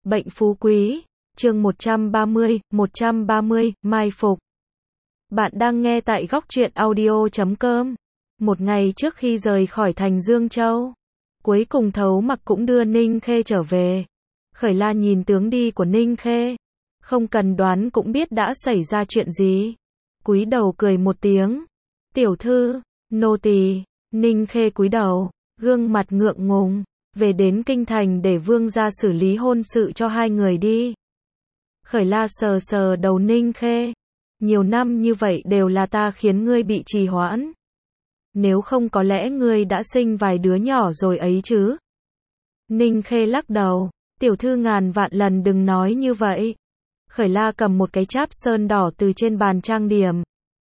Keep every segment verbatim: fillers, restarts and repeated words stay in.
Bệnh phú quý, chương một trăm ba mươi, một trăm ba mươi, mai phục. Bạn đang nghe tại góc truyện audio chấm com. Một ngày trước khi rời khỏi thành Dương Châu, cuối cùng Thấu Mặc cũng đưa Ninh Khê trở về. Khởi La nhìn tướng đi của Ninh Khê, không cần đoán cũng biết đã xảy ra chuyện gì. Cúi đầu cười một tiếng. Tiểu thư, nô tỳ. Ninh Khê cúi đầu, gương mặt ngượng ngùng. Về đến kinh thành để vương gia xử lý hôn sự cho hai người đi. Khởi La sờ sờ đầu Ninh Khê. Nhiều năm như vậy đều là ta khiến ngươi bị trì hoãn. Nếu không có lẽ ngươi đã sinh vài đứa nhỏ rồi ấy chứ. Ninh Khê lắc đầu. Tiểu thư ngàn vạn lần đừng nói như vậy. Khởi La cầm một cái cháp sơn đỏ từ trên bàn trang điểm,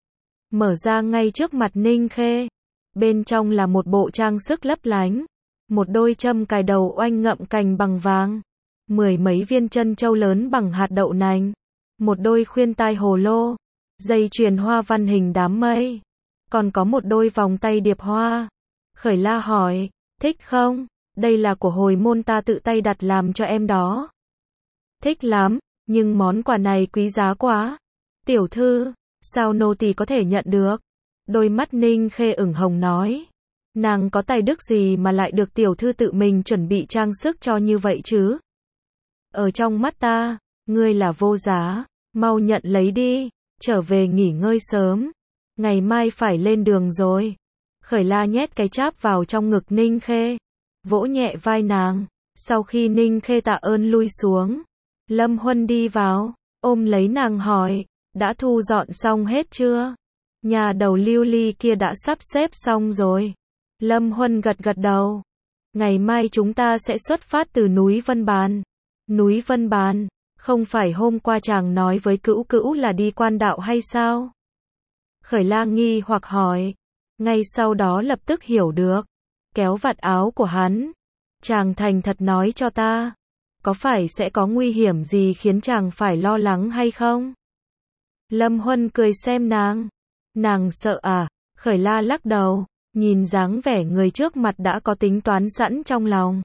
mở ra ngay trước mặt Ninh Khê. Bên trong là một bộ trang sức lấp lánh. Một đôi châm cài đầu oanh ngậm cành bằng vàng. Mười mấy viên chân châu lớn bằng hạt đậu nành. Một đôi khuyên tai hồ lô. Dây chuyền hoa văn hình đám mây. Còn có một đôi vòng tay điệp hoa. Khởi La hỏi, thích không? Đây là của hồi môn ta tự tay đặt làm cho em đó. Thích lắm, nhưng món quà này quý giá quá. Tiểu thư, sao nô tỳ có thể nhận được? Đôi mắt Ninh Khê ửng hồng nói. Nàng có tài đức gì mà lại được tiểu thư tự mình chuẩn bị trang sức cho như vậy chứ? Ở trong mắt ta, ngươi là vô giá, mau nhận lấy đi, trở về nghỉ ngơi sớm. Ngày mai phải lên đường rồi. Khởi La nhét cái cháp vào trong ngực Ninh Khê, vỗ nhẹ vai nàng. Sau khi Ninh Khê tạ ơn lui xuống, Lâm Huân đi vào, ôm lấy nàng hỏi, đã thu dọn xong hết chưa? Nhà đầu Lưu Ly kia đã sắp xếp xong rồi. Lâm Huân gật gật đầu. Ngày mai chúng ta sẽ xuất phát từ núi Vân Bàn. Núi Vân Bàn, không phải hôm qua chàng nói với Cữu Cữu là đi quan đạo hay sao? Khởi La nghi hoặc hỏi. Ngay sau đó lập tức hiểu được. Kéo vạt áo của hắn. Chàng thành thật nói cho ta. Có phải sẽ có nguy hiểm gì khiến chàng phải lo lắng hay không? Lâm Huân cười xem nàng. Nàng sợ à? Khởi La lắc đầu. Nhìn dáng vẻ người trước mặt đã có tính toán sẵn trong lòng.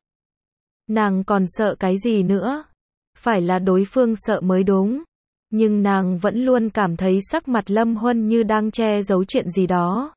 Nàng còn sợ cái gì nữa? Phải là đối phương sợ mới đúng. Nhưng nàng vẫn luôn cảm thấy sắc mặt Lâm Huân như đang che giấu chuyện gì đó.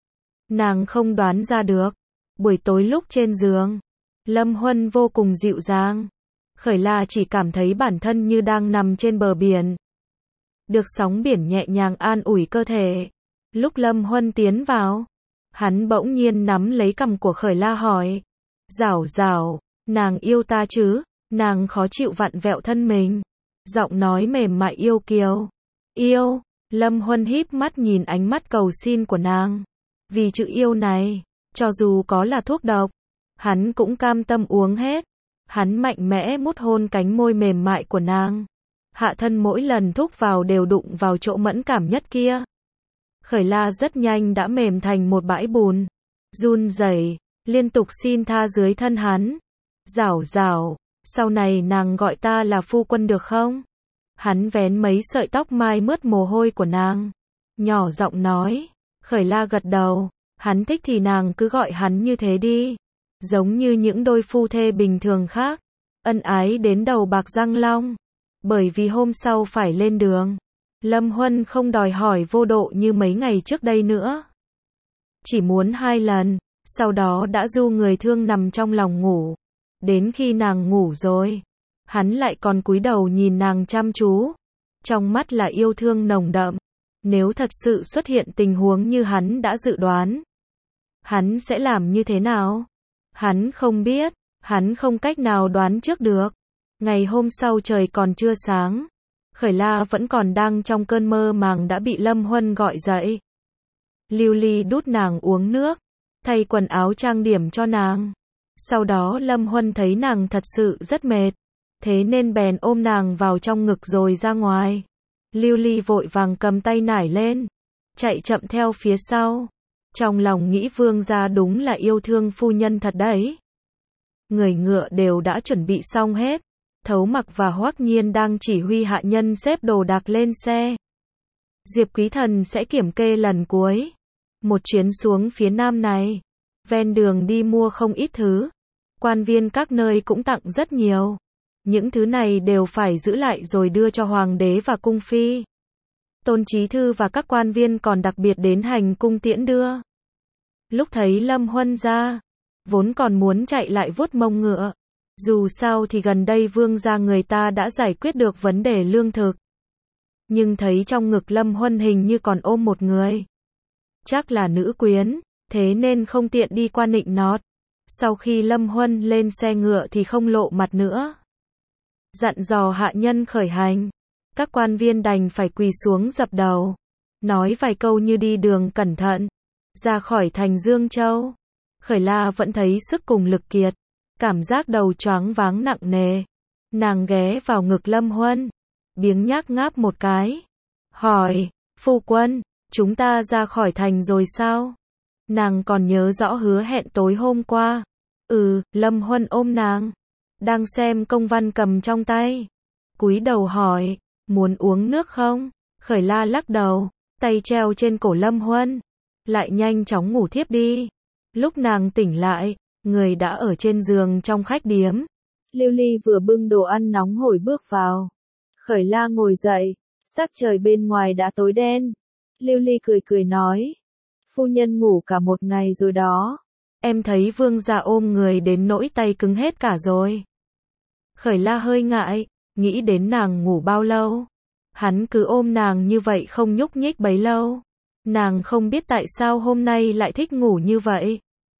Nàng không đoán ra được. Buổi tối lúc trên giường, Lâm Huân vô cùng dịu dàng. Khởi La chỉ cảm thấy bản thân như đang nằm trên bờ biển. Được sóng biển nhẹ nhàng an ủi cơ thể. Lúc Lâm Huân tiến vào, hắn bỗng nhiên nắm lấy cằm của Khởi La hỏi. Giảo giảo, nàng yêu ta chứ? Nàng khó chịu vặn vẹo thân mình. Giọng nói mềm mại yêu kiều. Yêu, Lâm Huân híp mắt nhìn ánh mắt cầu xin của nàng. Vì chữ yêu này, cho dù có là thuốc độc, hắn cũng cam tâm uống hết. Hắn mạnh mẽ mút hôn cánh môi mềm mại của nàng. Hạ thân mỗi lần thúc vào đều đụng vào chỗ mẫn cảm nhất kia. Khởi La rất nhanh đã mềm thành một bãi bùn. Run rẩy, liên tục xin tha dưới thân hắn. Giảo giảo, sau này nàng gọi ta là phu quân được không? Hắn vén mấy sợi tóc mai mướt mồ hôi của nàng. Nhỏ giọng nói. Khởi La gật đầu. Hắn thích thì nàng cứ gọi hắn như thế đi. Giống như những đôi phu thê bình thường khác. Ân ái đến đầu bạc răng long. Bởi vì hôm sau phải lên đường, Lâm Huân không đòi hỏi vô độ như mấy ngày trước đây nữa. Chỉ muốn hai lần, sau đó đã du người thương nằm trong lòng ngủ. Đến khi nàng ngủ rồi, hắn lại còn cúi đầu nhìn nàng chăm chú. Trong mắt là yêu thương nồng đậm. Nếu thật sự xuất hiện tình huống như hắn đã dự đoán, hắn sẽ làm như thế nào? Hắn không biết, hắn không cách nào đoán trước được. Ngày hôm sau trời còn chưa sáng. Khởi La vẫn còn đang trong cơn mơ màng đã bị Lâm Huân gọi dậy. Lưu Ly đút nàng uống nước, thay quần áo trang điểm cho nàng. Sau đó Lâm Huân thấy nàng thật sự rất mệt, thế nên bèn ôm nàng vào trong ngực rồi ra ngoài. Lưu Ly vội vàng cầm tay nải lên, chạy chậm theo phía sau. Trong lòng nghĩ vương gia đúng là yêu thương phu nhân thật đấy. Người ngựa đều đã chuẩn bị xong hết. Thấu Mặc và Hoắc Nhiên đang chỉ huy hạ nhân xếp đồ đạc lên xe. Diệp Quý Thần sẽ kiểm kê lần cuối. Một chuyến xuống phía nam này. Ven đường đi mua không ít thứ. Quan viên các nơi cũng tặng rất nhiều. Những thứ này đều phải giữ lại rồi đưa cho hoàng đế và cung phi. Tôn Chí Thư và các quan viên còn đặc biệt đến hành cung tiễn đưa. Lúc thấy Lâm Huân ra, vốn còn muốn chạy lại vuốt mông ngựa. Dù sao thì gần đây vương gia người ta đã giải quyết được vấn đề lương thực. Nhưng thấy trong ngực Lâm Huân hình như còn ôm một người. Chắc là nữ quyến, thế nên không tiện đi qua nịnh nọt. Sau khi Lâm Huân lên xe ngựa thì không lộ mặt nữa. Dặn dò hạ nhân khởi hành. Các quan viên đành phải quỳ xuống dập đầu. Nói vài câu như đi đường cẩn thận. Ra khỏi thành Dương Châu. Khởi La vẫn thấy sức cùng lực kiệt. Cảm giác đầu choáng váng nặng nề. Nàng ghé vào ngực Lâm Huân. Biếng nhác ngáp một cái. Hỏi, phu quân, chúng ta ra khỏi thành rồi sao? Nàng còn nhớ rõ hứa hẹn tối hôm qua. Ừ, Lâm Huân ôm nàng. Đang xem công văn cầm trong tay. Cúi đầu hỏi, muốn uống nước không? Khởi La lắc đầu, tay treo trên cổ Lâm Huân. Lại nhanh chóng ngủ thiếp đi. Lúc nàng tỉnh lại, người đã ở trên giường trong khách điếm. Lưu Ly vừa bưng đồ ăn nóng hổi bước vào. Khởi La ngồi dậy, sắc trời bên ngoài đã tối đen. Lưu Ly cười cười nói, phu nhân ngủ cả một ngày rồi đó. Em thấy vương gia ôm người đến nỗi tay cứng hết cả rồi. Khởi La hơi ngại, nghĩ đến nàng ngủ bao lâu. Hắn cứ ôm nàng như vậy không nhúc nhích bấy lâu. Nàng không biết tại sao hôm nay lại thích ngủ như vậy.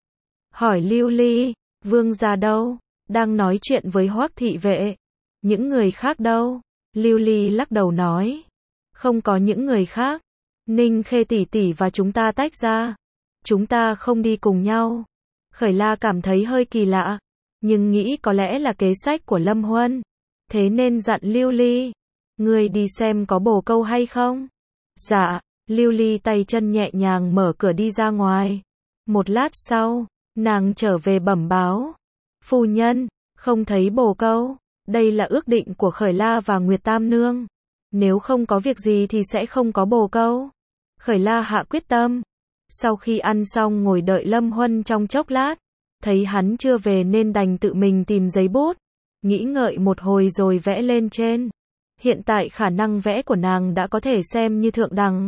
Hỏi Lưu Ly, vương gia đâu? Đang nói chuyện với Hoắc thị vệ. Những người khác đâu? Lưu Ly lắc đầu nói, không có những người khác. Ninh Khê tỷ tỷ và chúng ta tách ra. Chúng ta không đi cùng nhau. Khởi La cảm thấy hơi kỳ lạ, nhưng nghĩ có lẽ là kế sách của Lâm Huân. Thế nên dặn Lưu Ly, ngươi đi xem có bồ câu hay không? Dạ, Lưu Ly tay chân nhẹ nhàng mở cửa đi ra ngoài. Một lát sau, nàng trở về bẩm báo. Phu nhân, không thấy bồ câu. Đây là ước định của Khởi La và Nguyệt Tam Nương. Nếu không có việc gì thì sẽ không có bồ câu. Khởi La hạ quyết tâm. Sau khi ăn xong ngồi đợi Lâm Huân trong chốc lát. Thấy hắn chưa về nên đành tự mình tìm giấy bút. Nghĩ ngợi một hồi rồi vẽ lên trên. Hiện tại khả năng vẽ của nàng đã có thể xem như thượng đẳng.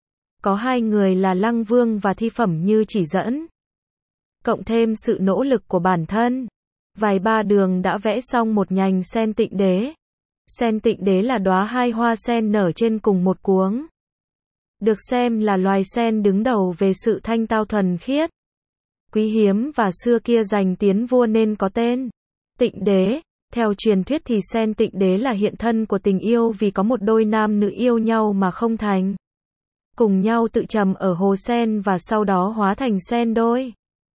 Có hai người là Lăng Vương và Thi Phẩm như chỉ dẫn. Cộng thêm sự nỗ lực của bản thân. Vài ba đường đã vẽ xong một nhành sen tịnh đế. Sen tịnh đế là đóa hai hoa sen nở trên cùng một cuống. Được xem là loài sen đứng đầu về sự thanh tao thuần khiết. Quý hiếm và xưa kia giành tiến vua nên có tên Tịnh Đế. Theo truyền thuyết thì sen tịnh đế là hiện thân của tình yêu vì có một đôi nam nữ yêu nhau mà không thành. Cùng nhau tự trầm ở hồ sen và sau đó hóa thành sen đôi.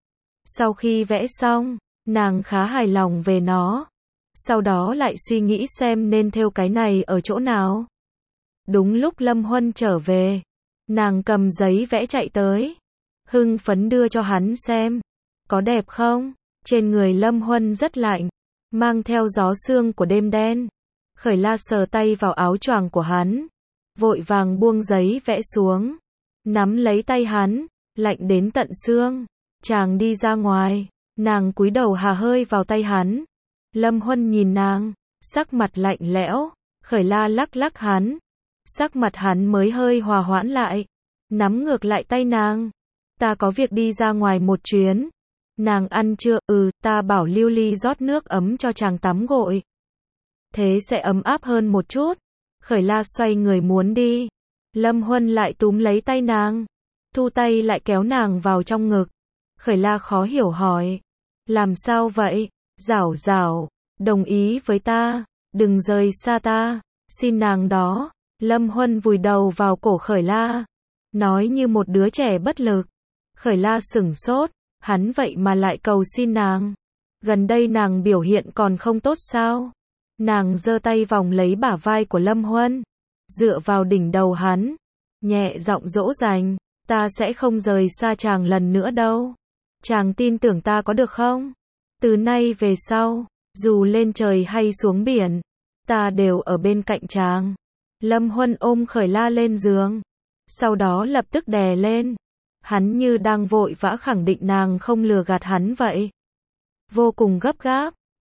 Sau khi vẽ xong, nàng khá hài lòng về nó. Sau đó lại suy nghĩ xem nên thêu cái này ở chỗ nào. Đúng lúc Lâm Huân trở về, nàng cầm giấy vẽ chạy tới. Hưng phấn đưa cho hắn xem. Có đẹp không? Trên người Lâm Huân rất lạnh, mang theo gió sương của đêm đen. Khởi La sờ tay vào áo choàng của hắn, vội vàng buông giấy vẽ xuống, nắm lấy tay hắn, lạnh đến tận xương. Chàng đi ra ngoài, nàng cúi đầu hà hơi vào tay hắn. Lâm Huân nhìn nàng, sắc mặt lạnh lẽo. Khởi La lắc lắc hắn, sắc mặt hắn mới hơi hòa hoãn lại, nắm ngược lại tay nàng. Ta có việc đi ra ngoài một chuyến. Nàng ăn chưa? Ừ, ta bảo Lưu Ly rót nước ấm cho chàng tắm gội. Thế sẽ ấm áp hơn một chút. Khởi La xoay người muốn đi. Lâm Huân lại túm lấy tay nàng, thu tay lại kéo nàng vào trong ngực. Khởi La khó hiểu hỏi, làm sao vậy? Giảo giảo, đồng ý với ta, đừng rời xa ta, xin nàng đó. Lâm Huân vùi đầu vào cổ Khởi La, nói như một đứa trẻ bất lực. Khởi La sửng sốt, hắn vậy mà lại cầu xin nàng. Gần đây nàng biểu hiện còn không tốt sao? Nàng giơ tay vòng lấy bả vai của Lâm Huân, dựa vào đỉnh đầu hắn, nhẹ giọng dỗ dành, ta sẽ không rời xa chàng lần nữa đâu. Chàng tin tưởng ta có được không? Từ nay về sau, dù lên trời hay xuống biển, ta đều ở bên cạnh chàng. Lâm Huân ôm Khởi La lên giường, sau đó lập tức đè lên. Hắn như đang vội vã khẳng định nàng không lừa gạt hắn vậy. Vô cùng gấp gáp,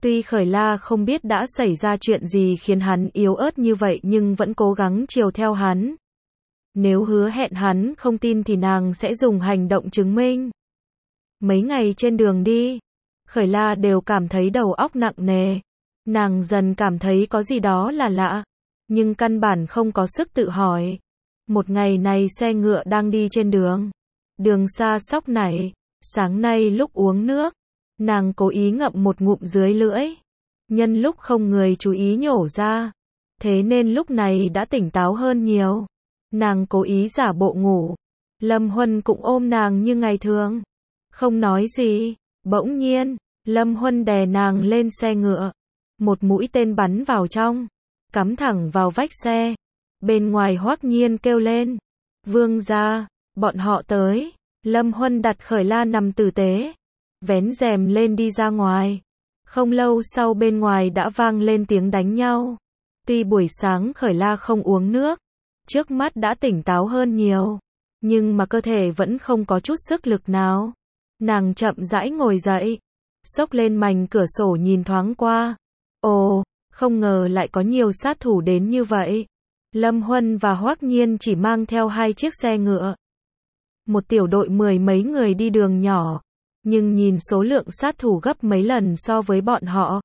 Tuy Khởi La không biết đã xảy ra chuyện gì khiến hắn yếu ớt như vậy nhưng vẫn cố gắng chiều theo hắn. Nếu hứa hẹn hắn không tin thì nàng sẽ dùng hành động chứng minh. Mấy ngày trên đường đi, Khởi La đều cảm thấy đầu óc nặng nề. Nàng dần cảm thấy có gì đó là lạ, nhưng căn bản không có sức tự hỏi. Một ngày này xe ngựa đang đi trên đường. Đường xa sóc nảy, sáng nay lúc uống nước, nàng cố ý ngậm một ngụm dưới lưỡi. Nhân lúc không người chú ý nhổ ra, thế nên lúc này đã tỉnh táo hơn nhiều. Nàng cố ý giả bộ ngủ. Lâm Huân cũng ôm nàng như ngày thường, không nói gì. Bỗng nhiên, Lâm Huân đè nàng lên xe ngựa. Một mũi tên bắn vào trong, cắm thẳng vào vách xe. Bên ngoài Hoắc Nhiên kêu lên, vương gia, bọn họ tới. Lâm Huân đặt Khởi La nằm tử tế, vén rèm lên đi ra ngoài. Không lâu sau bên ngoài đã vang lên tiếng đánh nhau. Tuy buổi sáng Khởi La không uống nước, trước mắt đã tỉnh táo hơn nhiều, nhưng mà cơ thể vẫn không có chút sức lực nào. Nàng chậm rãi ngồi dậy, xốc lên mành cửa sổ nhìn thoáng qua. Ồ, không ngờ lại có nhiều sát thủ đến như vậy. Lâm Huân và Hoắc Nhiên chỉ mang theo hai chiếc xe ngựa. Một tiểu đội mười mấy người đi đường nhỏ, nhưng nhìn số lượng sát thủ gấp mấy lần so với bọn họ.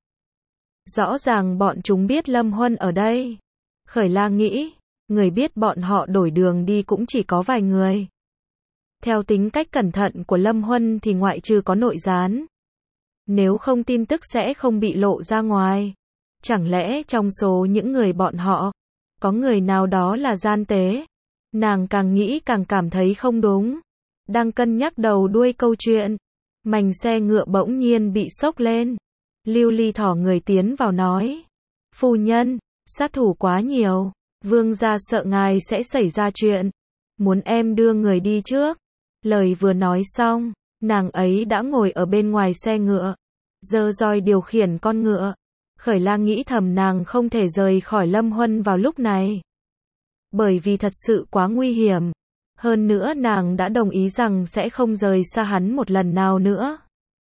Rõ ràng bọn chúng biết Lâm Huân ở đây. Khởi La nghĩ, người biết bọn họ đổi đường đi cũng chỉ có vài người. Theo tính cách cẩn thận của Lâm Huân thì ngoại trừ có nội gián, nếu không tin tức sẽ không bị lộ ra ngoài. Chẳng lẽ trong số những người bọn họ, có người nào đó là gian tế? Nàng càng nghĩ càng cảm thấy không đúng. Đang cân nhắc đầu đuôi câu chuyện, mành xe ngựa bỗng nhiên bị xốc lên. Lưu Ly thỏ người tiến vào nói, phu nhân, sát thủ quá nhiều, vương gia sợ ngài sẽ xảy ra chuyện, muốn em đưa người đi trước. Lời vừa nói xong, nàng ấy đã ngồi ở bên ngoài xe ngựa, giơ roi điều khiển con ngựa. Khởi La nghĩ thầm nàng không thể rời khỏi Lâm Huân vào lúc này, bởi vì thật sự quá nguy hiểm. Hơn nữa nàng đã đồng ý rằng sẽ không rời xa hắn một lần nào nữa.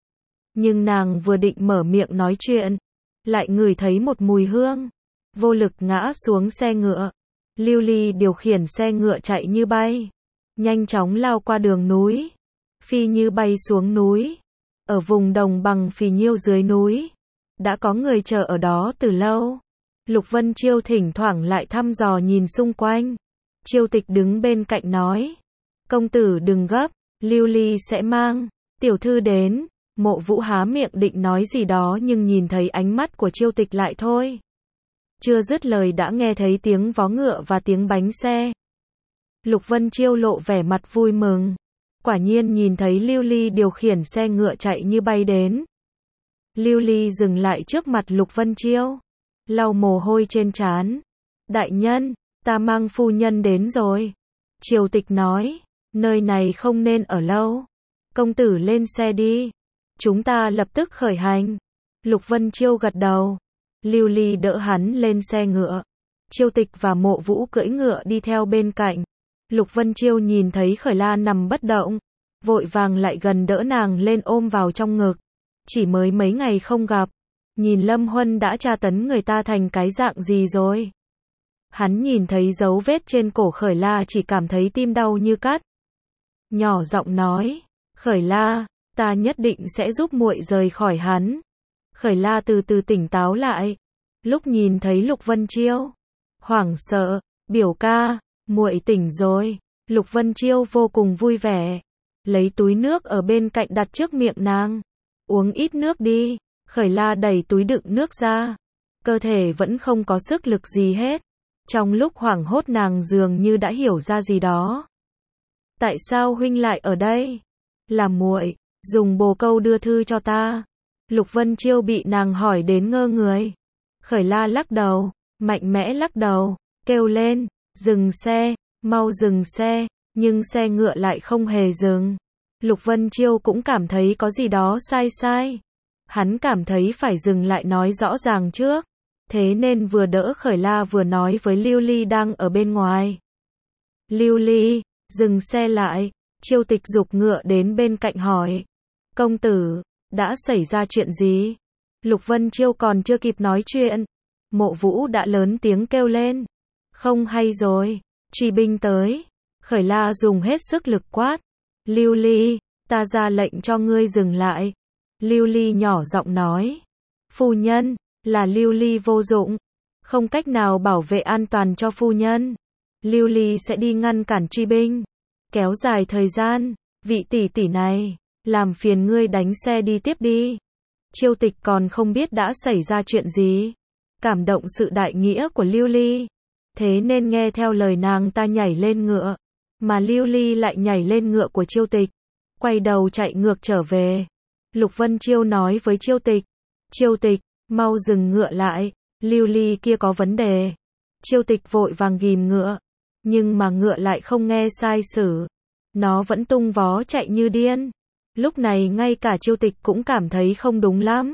Nhưng nàng vừa định mở miệng nói chuyện, lại ngửi thấy một mùi hương, vô lực ngã xuống xe ngựa. Lưu Ly điều khiển xe ngựa chạy như bay, nhanh chóng lao qua đường núi, phi như bay xuống núi. Ở vùng đồng bằng phì nhiêu dưới núi, đã có người chờ ở đó từ lâu. Lục Vân Chiêu thỉnh thoảng lại thăm dò nhìn xung quanh. Chiêu Tịch đứng bên cạnh nói, công tử đừng gấp, Lưu Ly sẽ mang tiểu thư đến. Mộ Vũ há miệng định nói gì đó nhưng nhìn thấy ánh mắt của Chiêu Tịch lại thôi. Chưa dứt lời đã nghe thấy tiếng vó ngựa và tiếng bánh xe. Lục Vân Chiêu lộ vẻ mặt vui mừng. Quả nhiên nhìn thấy Lưu Ly điều khiển xe ngựa chạy như bay đến. Lưu Ly dừng lại trước mặt Lục Vân Chiêu, lau mồ hôi trên trán. Đại nhân, ta mang phu nhân đến rồi. Triều Tịch nói, nơi này không nên ở lâu. Công tử lên xe đi. Chúng ta lập tức khởi hành. Lục Vân Chiêu gật đầu. Lưu Ly đỡ hắn lên xe ngựa. Triều Tịch và Mộ Vũ cưỡi ngựa đi theo bên cạnh. Lục Vân Chiêu nhìn thấy Khởi La nằm bất động, vội vàng lại gần đỡ nàng lên ôm vào trong ngực. Chỉ mới mấy ngày không gặp, nhìn Lâm Huân đã tra tấn người ta thành cái dạng gì rồi. Hắn nhìn thấy dấu vết trên cổ Khởi La chỉ cảm thấy tim đau như cắt. Nhỏ giọng nói, Khởi La, ta nhất định sẽ giúp muội rời khỏi hắn. Khởi La từ từ tỉnh táo lại, lúc nhìn thấy Lục Vân Chiêu, hoảng sợ, biểu ca, muội tỉnh rồi. Lục Vân Chiêu vô cùng vui vẻ, lấy túi nước ở bên cạnh đặt trước miệng nàng. Uống ít nước đi. Khởi La đẩy túi đựng nước ra, cơ thể vẫn không có sức lực gì hết. Trong lúc hoảng hốt nàng dường như đã hiểu ra gì đó. Tại sao huynh lại ở đây? Là muội dùng bồ câu đưa thư cho ta. Lục Vân Chiêu bị nàng hỏi đến ngơ người. Khởi La lắc đầu, mạnh mẽ lắc đầu, kêu lên, dừng xe, mau dừng xe. Nhưng xe ngựa lại không hề dừng. Lục Vân Chiêu cũng cảm thấy có gì đó sai sai. Hắn cảm thấy phải dừng lại nói rõ ràng trước. Thế nên vừa đỡ Khởi La vừa nói với Lưu Ly đang ở bên ngoài. Lưu Ly, dừng xe lại. Chiêu Tịch giục ngựa đến bên cạnh hỏi, công tử, đã xảy ra chuyện gì? Lục Vân Chiêu còn chưa kịp nói chuyện, Mộ Vũ đã lớn tiếng kêu lên. Không hay rồi, truy binh tới. Khởi La dùng hết sức lực quát. Lưu Ly, ta ra lệnh cho ngươi dừng lại. Lưu Ly nhỏ giọng nói. Phu nhân, là Lưu Ly vô dụng, không cách nào bảo vệ an toàn cho phu nhân. Lưu Ly sẽ đi ngăn cản truy binh, kéo dài thời gian. Vị tỷ tỷ này, làm phiền ngươi đánh xe đi tiếp đi. Chiêu Tịch còn không biết đã xảy ra chuyện gì, cảm động sự đại nghĩa của Lưu Ly, thế nên nghe theo lời nàng ta nhảy lên ngựa, mà Lưu Ly lại nhảy lên ngựa của Chiêu Tịch, quay đầu chạy ngược trở về. Lục Vân Chiêu nói với Chiêu Tịch, Chiêu Tịch, mau dừng ngựa lại, Lưu Ly kia có vấn đề. Chiêu Tịch vội vàng ghìm ngựa, nhưng mà ngựa lại không nghe sai sử, nó vẫn tung vó chạy như điên. Lúc này ngay cả Chiêu Tịch cũng cảm thấy không đúng lắm,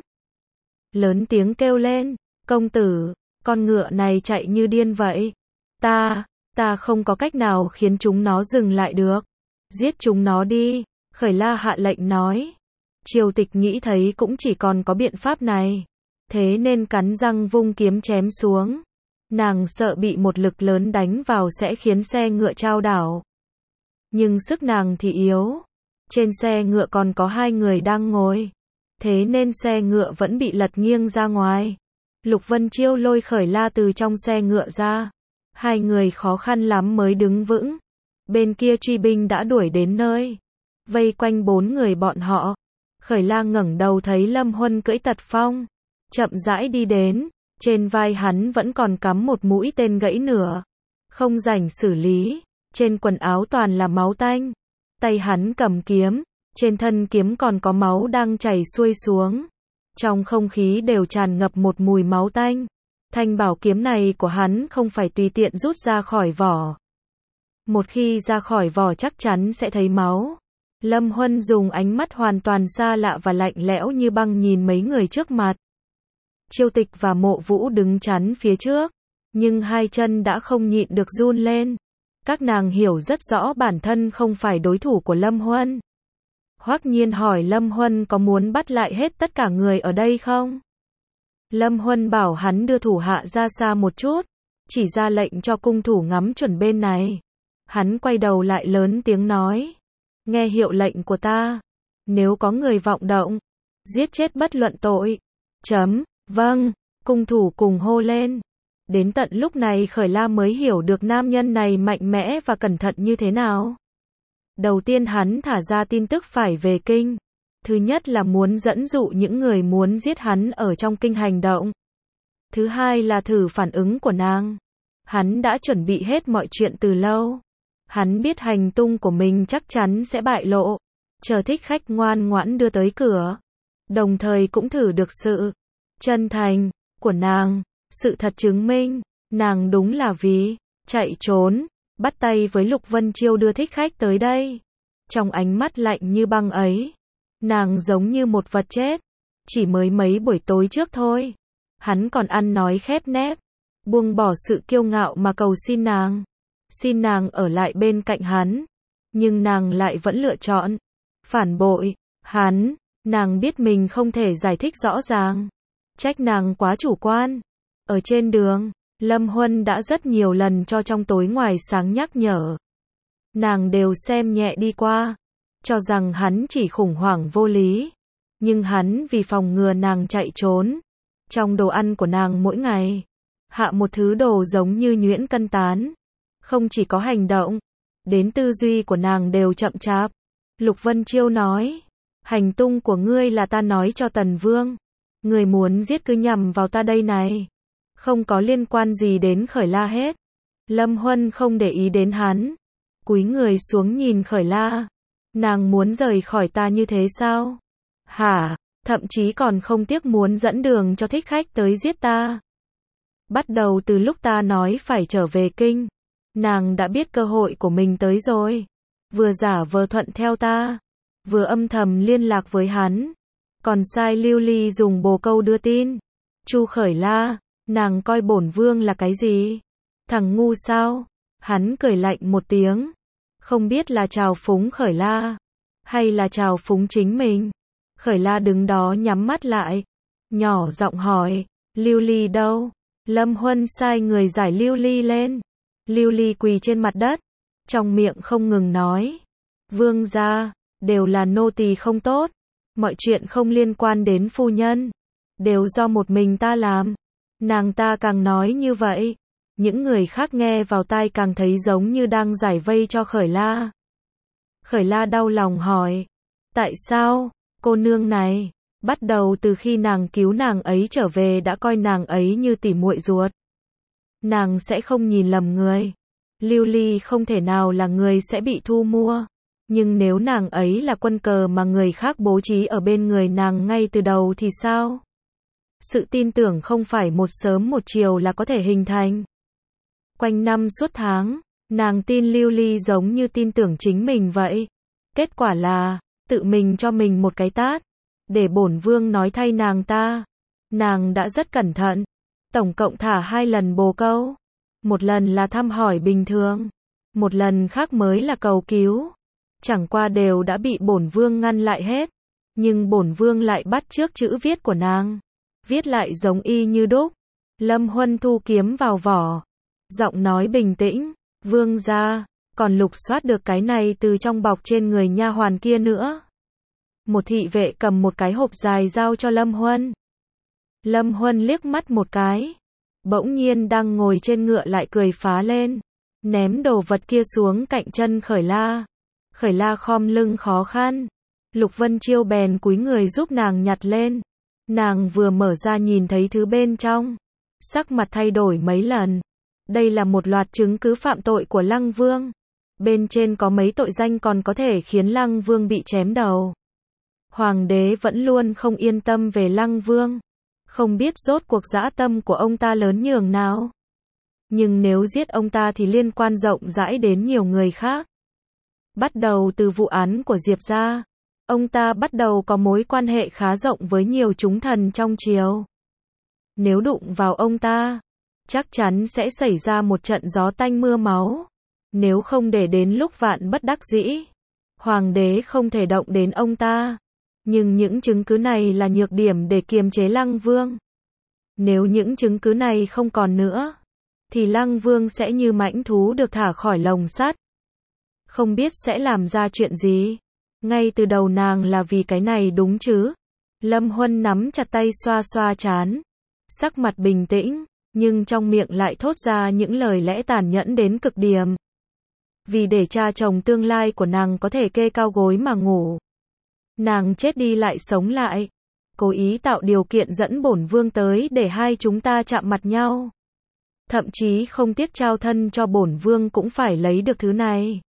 lớn tiếng kêu lên, công tử, con ngựa này chạy như điên vậy, ta, ta không có cách nào khiến chúng nó dừng lại được, giết chúng nó đi. Khởi La hạ lệnh nói. Chiêu Tịch nghĩ thấy cũng chỉ còn có biện pháp này, thế nên cắn răng vung kiếm chém xuống. Nàng sợ bị một lực lớn đánh vào sẽ khiến xe ngựa chao đảo, nhưng sức nàng thì yếu. Trên xe ngựa còn có hai người đang ngồi, thế nên xe ngựa vẫn bị lật nghiêng ra ngoài. Lục Vân Chiêu lôi Khởi La từ trong xe ngựa ra, hai người khó khăn lắm mới đứng vững. Bên kia truy binh đã đuổi đến nơi, vây quanh bốn người bọn họ. Khởi La ngẩng đầu thấy Lâm Huân cưỡi Tật Phong, chậm rãi đi đến, trên vai hắn vẫn còn cắm một mũi tên gãy nửa, không rảnh xử lý, trên quần áo toàn là máu tanh. Tay hắn cầm kiếm, trên thân kiếm còn có máu đang chảy xuôi xuống. Trong không khí đều tràn ngập một mùi máu tanh. Thanh bảo kiếm này của hắn không phải tùy tiện rút ra khỏi vỏ. Một khi ra khỏi vỏ chắc chắn sẽ thấy máu. Lâm Huân dùng ánh mắt hoàn toàn xa lạ và lạnh lẽo như băng nhìn mấy người trước mặt. Chiêu Tịch và Mộ Vũ đứng chắn phía trước, nhưng hai chân đã không nhịn được run lên. Các nàng hiểu rất rõ bản thân không phải đối thủ của Lâm Huân. Hoắc Nhiên hỏi Lâm Huân có muốn bắt lại hết tất cả người ở đây không? Lâm Huân bảo hắn đưa thủ hạ ra xa một chút, chỉ ra lệnh cho cung thủ ngắm chuẩn bên này. Hắn quay đầu lại lớn tiếng nói, nghe hiệu lệnh của ta, nếu có người vọng động, giết chết bất luận tội. Chấm, vâng, cung thủ cùng hô lên. Đến tận lúc này Khởi La mới hiểu được nam nhân này mạnh mẽ và cẩn thận như thế nào. Đầu tiên hắn thả ra tin tức phải về kinh. Thứ nhất là muốn dẫn dụ những người muốn giết hắn ở trong kinh hành động. Thứ hai là thử phản ứng của nàng. Hắn đã chuẩn bị hết mọi chuyện từ lâu. Hắn biết hành tung của mình chắc chắn sẽ bại lộ. Chờ thích khách ngoan ngoãn đưa tới cửa. Đồng thời cũng thử được sự chân thành của nàng. Sự thật chứng minh, nàng đúng là vì chạy trốn, bắt tay với Lục Vân Chiêu đưa thích khách tới đây. Trong ánh mắt lạnh như băng ấy, nàng giống như một vật chết. Chỉ mới mấy buổi tối trước thôi, hắn còn ăn nói khép nép, buông bỏ sự kiêu ngạo mà cầu xin nàng, xin nàng ở lại bên cạnh hắn. Nhưng nàng lại vẫn lựa chọn phản bội hắn. Nàng biết mình không thể giải thích rõ ràng, trách nàng quá chủ quan. Ở trên đường, Lâm Huân đã rất nhiều lần cho trong tối ngoài sáng nhắc nhở. Nàng đều xem nhẹ đi qua, cho rằng hắn chỉ khủng hoảng vô lý. Nhưng hắn vì phòng ngừa nàng chạy trốn, trong đồ ăn của nàng mỗi ngày, hạ một thứ đồ giống như nhuyễn cân tán. Không chỉ có hành động, đến tư duy của nàng đều chậm chạp. Lục Vân Chiêu nói, hành tung của ngươi là ta nói cho Tần Vương. Người muốn giết cứ nhằm vào ta đây này. Không có liên quan gì đến Khởi La hết. Lâm Huân không để ý đến hắn, cúi người xuống nhìn Khởi La. Nàng muốn rời khỏi ta như thế sao? Hả? Thậm chí còn không tiếc muốn dẫn đường cho thích khách tới giết ta. Bắt đầu từ lúc ta nói phải trở về kinh, nàng đã biết cơ hội của mình tới rồi. Vừa giả vờ thuận theo ta, vừa âm thầm liên lạc với hắn, còn sai Lưu Ly dùng bồ câu đưa tin. Chu Khởi La, nàng coi bổn vương là cái gì? Thằng ngu sao? Hắn cười lạnh một tiếng, không biết là trào phúng Khởi La, hay là trào phúng chính mình. Khởi La đứng đó nhắm mắt lại, nhỏ giọng hỏi, Lưu Ly đâu? Lâm Huân sai người giải Lưu Ly lên. Lưu Ly quỳ trên mặt đất, trong miệng không ngừng nói, vương gia, đều là nô tỳ không tốt, mọi chuyện không liên quan đến phu nhân, đều do một mình ta làm. Nàng ta càng nói như vậy, những người khác nghe vào tai càng thấy giống như đang giải vây cho Khởi La. Khởi La đau lòng hỏi, tại sao, cô nương này, bắt đầu từ khi nàng cứu nàng ấy trở về đã coi nàng ấy như tỉ muội ruột. Nàng sẽ không nhìn lầm người. Lưu Ly không thể nào là người sẽ bị thu mua. Nhưng nếu nàng ấy là quân cờ mà người khác bố trí ở bên người nàng ngay từ đầu thì sao? Sự tin tưởng không phải một sớm một chiều là có thể hình thành. Quanh năm suốt tháng, nàng tin Lưu Ly giống như tin tưởng chính mình vậy. Kết quả là, tự mình cho mình một cái tát. Để bổn vương nói thay nàng ta. Nàng đã rất cẩn thận. Tổng cộng thả hai lần bồ câu. Một lần là thăm hỏi bình thường. Một lần khác mới là cầu cứu. Chẳng qua đều đã bị bổn vương ngăn lại hết. Nhưng bổn vương lại bắt chước chữ viết của nàng. Viết lại giống y như đúc. Lâm Huân thu kiếm vào vỏ. Giọng nói bình tĩnh. Vương gia, còn lục soát được cái này từ trong bọc trên người nha hoàn kia nữa. Một thị vệ cầm một cái hộp dài giao cho Lâm Huân. Lâm Huân liếc mắt một cái. Bỗng nhiên đang ngồi trên ngựa lại cười phá lên. Ném đồ vật kia xuống cạnh chân Khởi La. Khởi La khom lưng khó khăn. Lục Vân Chiêu bèn cúi người giúp nàng nhặt lên. Nàng vừa mở ra nhìn thấy thứ bên trong. Sắc mặt thay đổi mấy lần. Đây là một loạt chứng cứ phạm tội của Lăng Vương. Bên trên có mấy tội danh còn có thể khiến Lăng Vương bị chém đầu. Hoàng đế vẫn luôn không yên tâm về Lăng Vương. Không biết rốt cuộc dã tâm của ông ta lớn nhường nào. Nhưng nếu giết ông ta thì liên quan rộng rãi đến nhiều người khác. Bắt đầu từ vụ án của Diệp gia, ông ta bắt đầu có mối quan hệ khá rộng với nhiều chúng thần trong triều. Nếu đụng vào ông ta, chắc chắn sẽ xảy ra một trận gió tanh mưa máu. Nếu không để đến lúc vạn bất đắc dĩ, hoàng đế không thể động đến ông ta. Nhưng những chứng cứ này là nhược điểm để kiềm chế Lăng Vương. Nếu những chứng cứ này không còn nữa, thì Lăng Vương sẽ như mãnh thú được thả khỏi lồng sắt. Không biết sẽ làm ra chuyện gì. Ngay từ đầu nàng là vì cái này đúng chứ. Lâm Huân nắm chặt tay xoa xoa trán. Sắc mặt bình tĩnh, nhưng trong miệng lại thốt ra những lời lẽ tàn nhẫn đến cực điểm. Vì để cha chồng tương lai của nàng có thể kê cao gối mà ngủ. Nàng chết đi lại sống lại. Cố ý tạo điều kiện dẫn bổn vương tới để hai chúng ta chạm mặt nhau. Thậm chí không tiếc trao thân cho bổn vương cũng phải lấy được thứ này.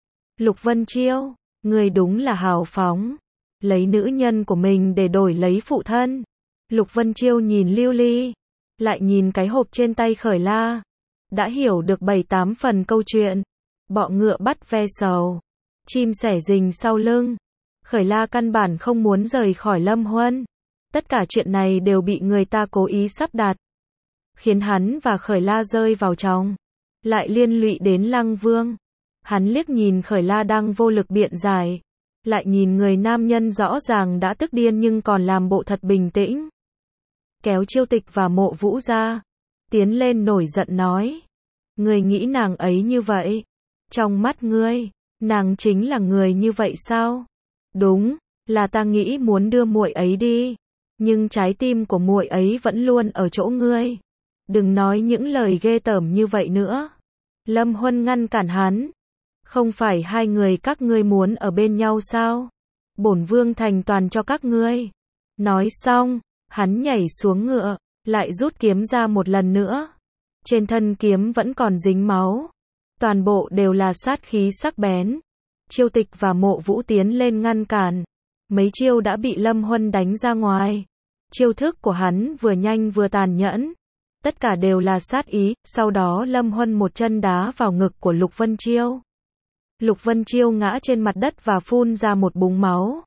Lục Vân Chiêu, người đúng là hào phóng. Lấy nữ nhân của mình để đổi lấy phụ thân. Lục Vân Chiêu nhìn Lưu Ly, lại nhìn cái hộp trên tay Khởi La. Đã hiểu được bảy tám phần câu chuyện. Bọ ngựa bắt ve sầu. Chim sẻ rình sau lưng. Khởi La căn bản không muốn rời khỏi Lâm Huân. Tất cả chuyện này đều bị người ta cố ý sắp đặt. Khiến hắn và Khởi La rơi vào trong. Lại liên lụy đến Lăng Vương. Hắn liếc nhìn Khởi La đang vô lực biện giải. Lại nhìn người nam nhân rõ ràng đã tức điên nhưng còn làm bộ thật bình tĩnh. Kéo Chiêu Tịch và Mộ Vũ ra. Tiến lên nổi giận nói. Ngươi nghĩ nàng ấy như vậy? Trong mắt ngươi, nàng chính là người như vậy sao? Đúng, là ta nghĩ muốn đưa muội ấy đi. Nhưng trái tim của muội ấy vẫn luôn ở chỗ ngươi. Đừng nói những lời ghê tởm như vậy nữa. Lâm Huân ngăn cản hắn. Không phải hai người các ngươi muốn ở bên nhau sao? Bổn vương thành toàn cho các ngươi. Nói xong, hắn nhảy xuống ngựa, lại rút kiếm ra một lần nữa. Trên thân kiếm vẫn còn dính máu. Toàn bộ đều là sát khí sắc bén. Chiêu Tịch và Mộ Vũ tiến lên ngăn cản. Mấy chiêu đã bị Lâm Huân đánh ra ngoài. Chiêu thức của hắn vừa nhanh vừa tàn nhẫn. Tất cả đều là sát ý. Sau đó Lâm Huân một chân đá vào ngực của Lục Vân Chiêu. Lục Vân Chiêu ngã trên mặt đất và phun ra một búng máu.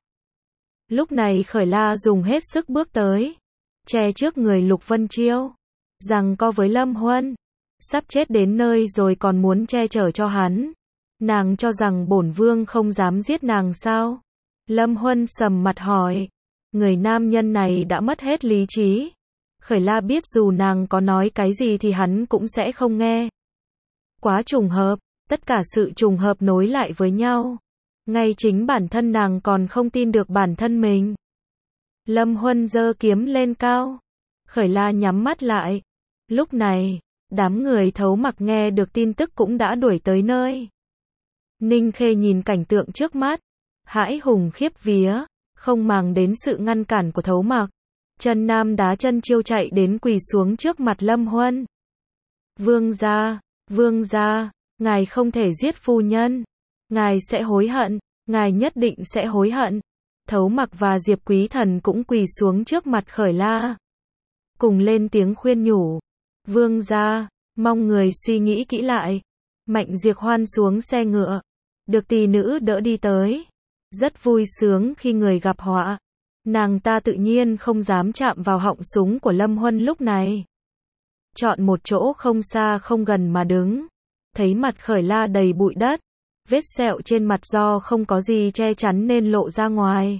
Lúc này Khởi La dùng hết sức bước tới. Che trước người Lục Vân Chiêu. Giằng co với Lâm Huân. Sắp chết đến nơi rồi còn muốn che chở cho hắn. Nàng cho rằng bổn vương không dám giết nàng sao? Lâm Huân sầm mặt hỏi. Người nam nhân này đã mất hết lý trí. Khởi La biết dù nàng có nói cái gì thì hắn cũng sẽ không nghe. Quá trùng hợp, tất cả sự trùng hợp nối lại với nhau. Ngay chính bản thân nàng còn không tin được bản thân mình. Lâm Huân giơ kiếm lên cao. Khởi La nhắm mắt lại. Lúc này, đám người Thấu Mặc nghe được tin tức cũng đã đuổi tới nơi. Ninh Khê nhìn cảnh tượng trước mắt, hãi hùng khiếp vía, không màng đến sự ngăn cản của Thấu Mặc. Chân nam đá chân chiêu chạy đến quỳ xuống trước mặt Lâm Huân. Vương gia, vương gia, ngài không thể giết phu nhân. Ngài sẽ hối hận, ngài nhất định sẽ hối hận. Thấu Mặc và Diệp Quý Thần cũng quỳ xuống trước mặt Khởi La. Cùng lên tiếng khuyên nhủ. Vương gia, mong người suy nghĩ kỹ lại. Mạnh Diệp Hoan xuống xe ngựa. Được tỷ nữ đỡ đi tới. Rất vui sướng khi người gặp họa. Nàng ta tự nhiên không dám chạm vào họng súng của Lâm Huân lúc này. Chọn một chỗ không xa không gần mà đứng. Thấy mặt Khởi La đầy bụi đất. Vết sẹo trên mặt do không có gì che chắn nên lộ ra ngoài.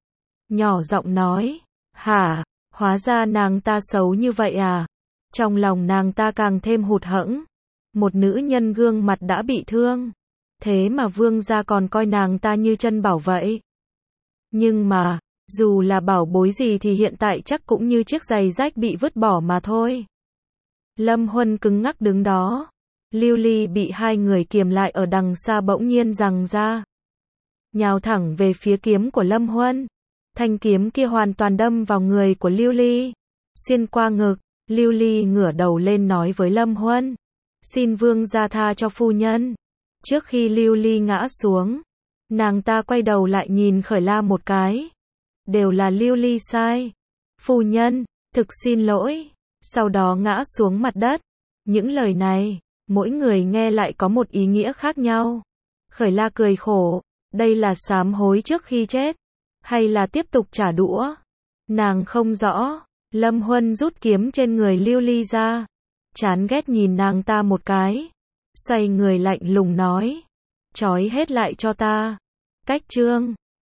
Nhỏ giọng nói. Hả, hóa ra nàng ta xấu như vậy à? Trong lòng nàng ta càng thêm hụt hẫng. Một nữ nhân gương mặt đã bị thương. Thế mà vương gia còn coi nàng ta như chân bảo vậy. Nhưng mà, dù là bảo bối gì thì hiện tại chắc cũng như chiếc giày rách bị vứt bỏ mà thôi. Lâm Huân cứng ngắc đứng đó. Lưu Ly bị hai người kiềm lại ở đằng xa bỗng nhiên giằng ra. Nhào thẳng về phía kiếm của Lâm Huân. Thanh kiếm kia hoàn toàn đâm vào người của Lưu Ly. Xuyên qua ngực, Lưu Ly ngửa đầu lên nói với Lâm Huân. Xin vương gia tha cho phu nhân. Trước khi Lưu Ly ngã xuống, nàng ta quay đầu lại nhìn Khởi La một cái. Đều là Lưu Ly sai. Phu nhân, thực xin lỗi. Sau đó ngã xuống mặt đất. Những lời này, mỗi người nghe lại có một ý nghĩa khác nhau. Khởi La cười khổ. Đây là sám hối trước khi chết, hay là tiếp tục trả đũa? Nàng không rõ. Lâm Huân rút kiếm trên người Lưu Ly ra. Chán ghét nhìn nàng ta một cái. Xoay người lạnh lùng nói. Trói hết lại cho ta. Cách chương